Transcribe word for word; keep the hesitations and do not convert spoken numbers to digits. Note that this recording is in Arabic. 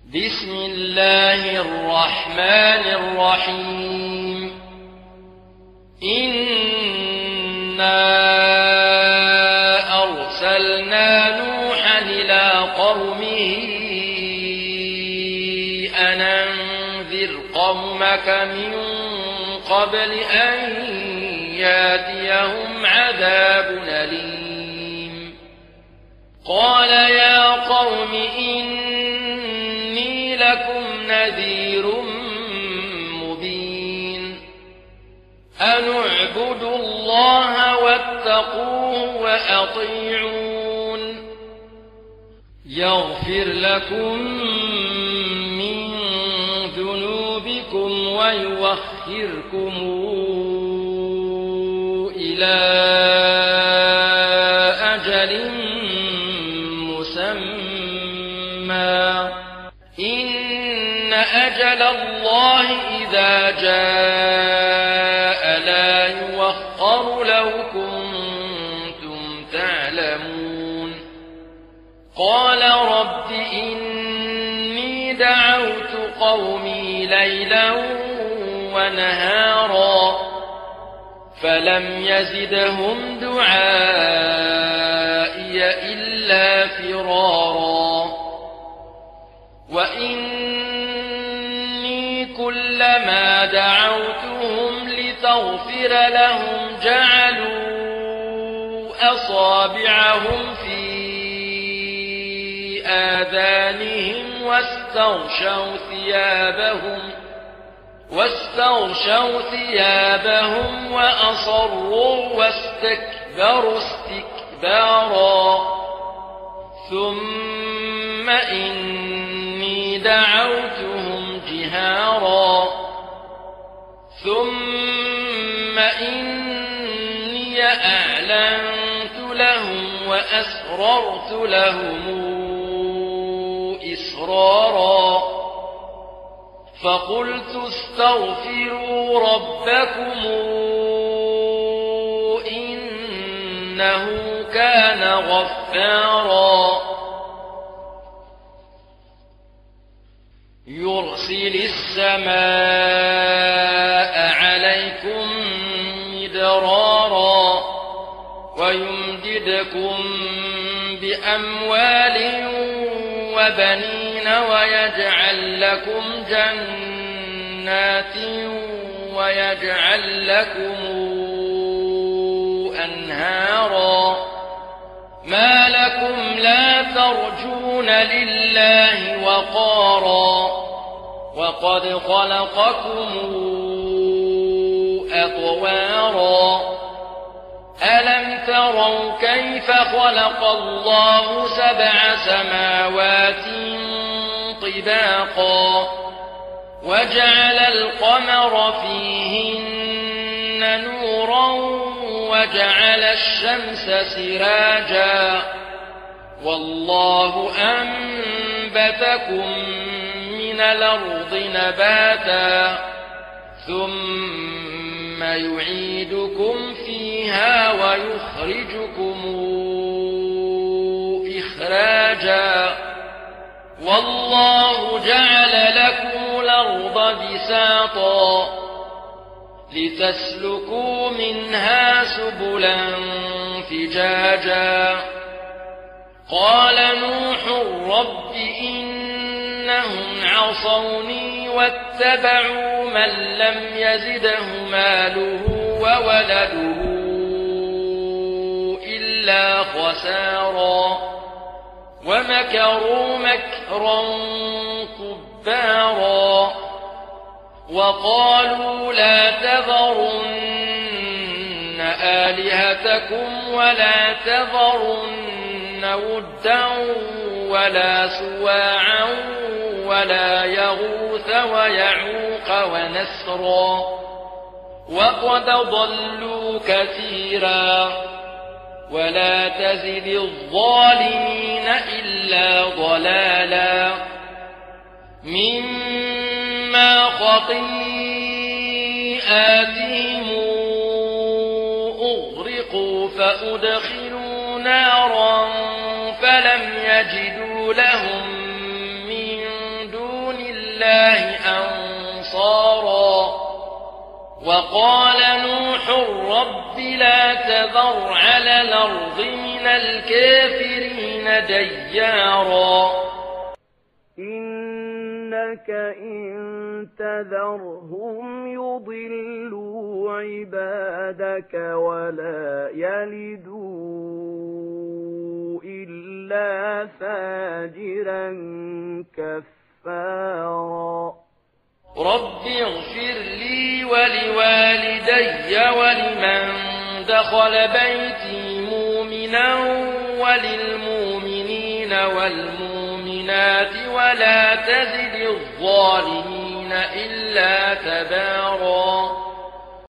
بسم الله الرحمن الرحيم إنا أرسلنا نوحا إلى قومه أن أنذر قومك من قبل أن ياتيهم عذاب أليم قال يا قوم إني لكم نذير مبين أن اعبدوا الله واتقوه وأطيعون يغفر لكم من ذنوبكم ويؤخركم إلى أجل مسمى إن أجل الله إذا جاء لا يوخر لو كنتم تعلمون قال رب إني دعوت قومي ليلا ونهارا فلم يزدهم دعائي إلا فرارا وإني كلما دعوتهم لتغفر لهم جعلوا أصابعهم في آذانهم واستغشوا ثيابهم واستغشوا ثيابهم وأصروا واستكبروا استكبارا ثم إني دعوتهم جهارا ثم إني أعلنت لهم وأسررت لهم إسرارا فقلت استغفروا ربكم إنه كان غفارا يرسل السماء عليكم مدرارا ويمددكم بأموال وبنين ويجعل لكم جنات ويجعل لكم أنهارا ما لكم لا ترجون لله وقارا وقد خلقكم أطوارا ألم تروا كيف خلق الله سبع سماوات طباقا وجعل القمر فيهن نورا وجعل الشمس سراجا والله أنبتكم من الأرض نباتا ثم يعيدكم فيها ويخرجكم إخراجا والله جعل لكم الأرض بساطا لتسلكوا منها سبلا فجاجا قال نوح رب إنهم عصوني واتبعوا من لم يزده ماله وولده إلا خسارا ومكروا مكرا كبارا وقالوا لا تذرن آلهتكم ولا تذرن ودا ولا سواعا ولا يغوث ويعوق ونسرا وقد ضلوا كثيرا ولا تزد الظالمين إلا ضلالا مما خطيئاتهم أغرقوا فأدخلوا نارا فلم يجدوا لهم من وقال نوح رب لا تذر على الأرض من الكافرين ديارا إنك إن تذرهم يضلوا عبادك ولا يلدوا إلا فاجرا كفارا رب اغفر لي ولوالدي ولمن دخل بيتي مؤمنا وللمؤمنين والمؤمنات ولا تزد الظالمين إلا تبارا